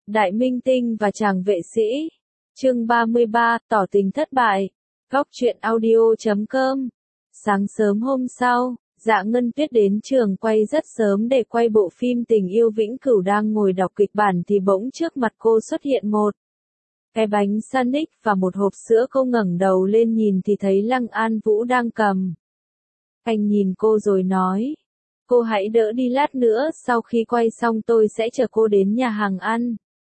Đại minh tinh và chàng vệ sĩ. Chương 33, tỏ tình thất bại. Góc truyện audio.com. Sáng sớm hôm sau, Dạ Ngân Tuyết đến trường quay rất sớm để quay bộ phim Tình yêu vĩnh cửu. Đang ngồi đọc kịch bản thì bỗng trước mặt cô xuất hiện một cái bánh sandwich và một hộp sữa. Cô ngẩng đầu lên nhìn thì thấy Lăng An Vũ đang cầm. Anh nhìn cô rồi nói, cô hãy đỡ đi, lát nữa sau khi quay xong tôi sẽ chở cô đến nhà hàng ăn.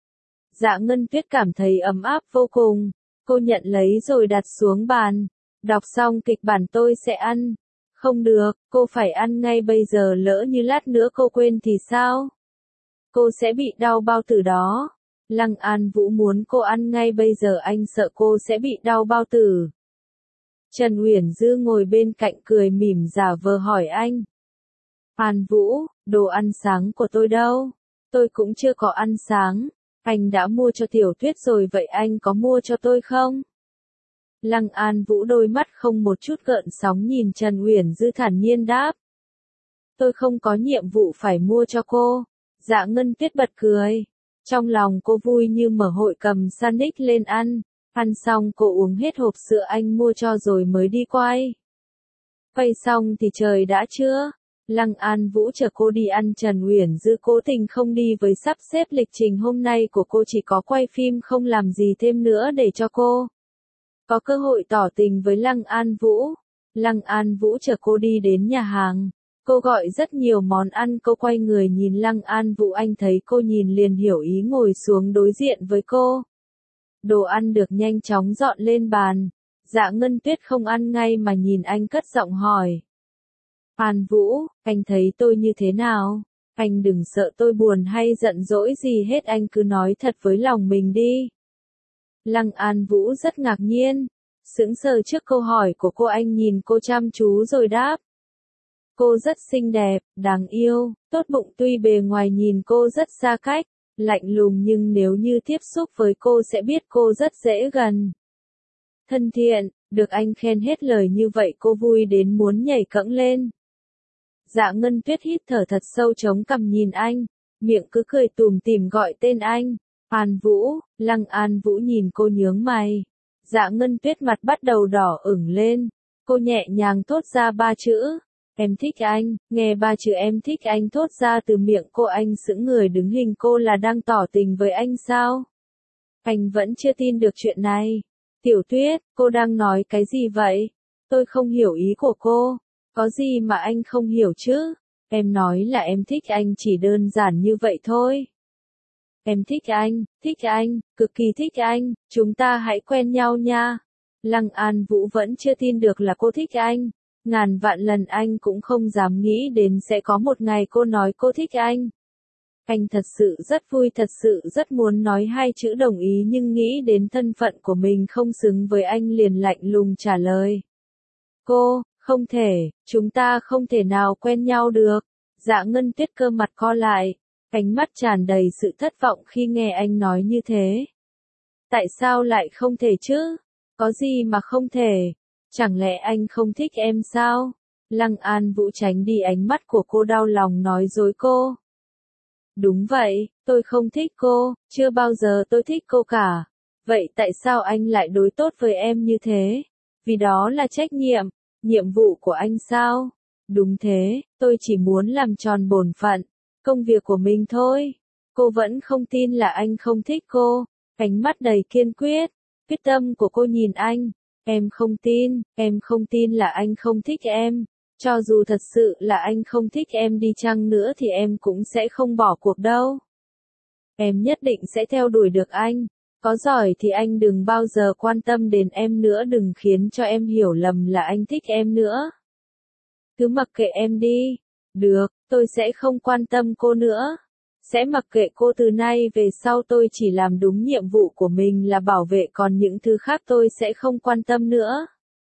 Dạ Ngân Tuyết cảm thấy ấm áp vô cùng. Cô nhận lấy rồi đặt xuống bàn. Đọc xong kịch bản tôi sẽ ăn. Không được, cô phải ăn ngay bây giờ, lỡ như lát nữa cô quên thì sao? Cô sẽ bị đau bao tử đó. Lăng An Vũ muốn cô ăn ngay bây giờ, anh sợ cô sẽ bị đau bao tử. Trần Uyển Dư ngồi bên cạnh cười mỉm giả vờ hỏi anh. An Vũ, đồ ăn sáng của tôi đâu? Tôi cũng chưa có ăn sáng. Anh đã mua cho Tiểu Tuyết rồi, vậy anh có mua cho tôi không? Lăng An Vũ đôi mắt không một chút gợn sóng nhìn Trần Uyển Dư thản nhiên đáp. Tôi không có nhiệm vụ phải mua cho cô. Dạ Ngân Tuyết bật cười. Trong lòng cô vui như mở hội, cầm sandwich lên ăn. Ăn xong cô uống hết hộp sữa anh mua cho rồi mới đi quay. Quay xong thì trời đã trưa. Lăng An Vũ chở cô đi ăn. Trần Uyển Dư cố tình không đi với sắp xếp lịch trình hôm nay của cô, chỉ có quay phim không làm gì thêm nữa để cho cô có cơ hội tỏ tình với Lăng An Vũ. Lăng An Vũ chở cô đi đến nhà hàng. Cô gọi rất nhiều món ăn. Cô quay người nhìn Lăng An Vũ, anh thấy cô nhìn liền hiểu ý, ngồi xuống đối diện với cô. Đồ ăn được nhanh chóng dọn lên bàn. Dạ Ngân Tuyết không ăn ngay mà nhìn anh cất giọng hỏi. An Vũ, anh thấy tôi như thế nào? Anh đừng sợ tôi buồn hay giận dỗi gì hết, anh cứ nói thật với lòng mình đi. Lăng An Vũ rất ngạc nhiên, sững sờ trước câu hỏi của cô. Anh nhìn cô chăm chú rồi đáp. Cô rất xinh đẹp, đáng yêu, tốt bụng. Tuy bề ngoài nhìn cô rất xa cách, lạnh lùng, nhưng nếu như tiếp xúc với cô sẽ biết cô rất dễ gần. Thân thiện, được anh khen hết lời như vậy cô vui đến muốn nhảy cẫng lên. Dạ Ngân Tuyết hít thở thật sâu, chống cằm nhìn anh, miệng cứ cười tủm tỉm gọi tên anh. An Vũ. Lăng An Vũ nhìn cô nhướng mày. Dạ Ngân Tuyết mặt bắt đầu đỏ ửng lên. Cô nhẹ nhàng thốt ra 3 chữ. Em thích anh. Nghe 3 chữ em thích anh thốt ra từ miệng cô, anh sững người đứng hình. Cô là đang tỏ tình với anh sao? Anh vẫn chưa tin được chuyện này. Tiểu Tuyết, cô đang nói cái gì vậy? Tôi không hiểu ý của cô. Có gì mà anh không hiểu chứ? Em nói là em thích anh, chỉ đơn giản như vậy thôi. Em thích anh, cực kỳ thích anh, chúng ta hãy quen nhau nha. Lăng An Vũ vẫn chưa tin được là cô thích anh. Ngàn vạn lần anh cũng không dám nghĩ đến sẽ có một ngày cô nói cô thích anh. Anh thật sự rất vui, thật sự rất muốn nói 2 chữ đồng ý, nhưng nghĩ đến thân phận của mình không xứng với anh liền lạnh lùng trả lời. Cô, không thể, chúng ta không thể nào quen nhau được. Dạ Ngân Tuyết cơ mặt co lại, ánh mắt tràn đầy sự thất vọng khi nghe anh nói như thế. Tại sao lại không thể chứ? Có gì mà không thể? Chẳng lẽ anh không thích em sao? Lăng An Vũ tránh đi ánh mắt của cô, đau lòng nói dối cô. Đúng vậy, tôi không thích cô, chưa bao giờ tôi thích cô cả. Vậy tại sao anh lại đối tốt với em như thế? Vì đó là trách nhiệm vụ của anh sao? Đúng thế, tôi chỉ muốn làm tròn bổn phận, công việc của mình thôi. Cô vẫn không tin là anh không thích cô. Ánh mắt đầy kiên quyết tâm của cô nhìn anh. Em không tin là anh không thích em. Cho dù thật sự là anh không thích em đi chăng nữa thì em cũng sẽ không bỏ cuộc đâu. Em nhất định sẽ theo đuổi được anh. Có giỏi thì anh đừng bao giờ quan tâm đến em nữa, đừng khiến cho em hiểu lầm là anh thích em nữa. Cứ mặc kệ em đi. Được, tôi sẽ không quan tâm cô nữa. Sẽ mặc kệ cô từ nay về sau, tôi chỉ làm đúng nhiệm vụ của mình là bảo vệ, còn những thứ khác tôi sẽ không quan tâm nữa.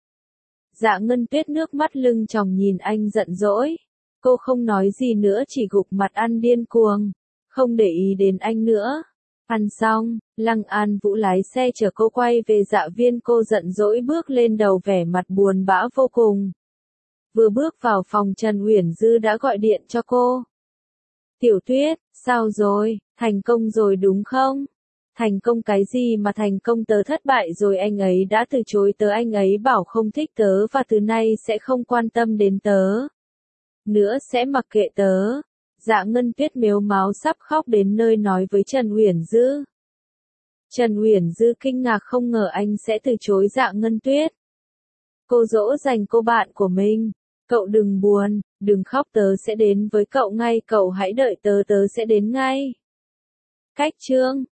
Dạ Ngân Tuyết nước mắt lưng tròng nhìn anh giận dỗi. Cô không nói gì nữa, chỉ gục mặt ăn điên cuồng, không để ý đến anh nữa. Ăn xong, Lăng An Vũ lái xe chở cô quay về Dạ Viên. Cô giận dỗi bước lên đầu, vẻ mặt buồn bã vô cùng. Vừa bước vào phòng, Trần Uyển Dư đã gọi điện cho cô. Tiểu Tuyết, sao rồi? Thành công rồi đúng không? Thành công cái gì mà thành công, tớ thất bại rồi, anh ấy đã từ chối tớ, anh ấy bảo không thích tớ và từ nay sẽ không quan tâm đến tớ nữa, sẽ mặc kệ tớ. Dạ Ngân Tuyết mếu máo sắp khóc đến nơi nói với Trần Uyển Dư. Trần Uyển Dư kinh ngạc không ngờ anh sẽ từ chối Dạ Ngân Tuyết. Cô dỗ dành cô bạn của mình. Cậu đừng buồn, đừng khóc, tớ sẽ đến với cậu ngay, cậu hãy đợi tớ, tớ sẽ đến ngay. Cách chương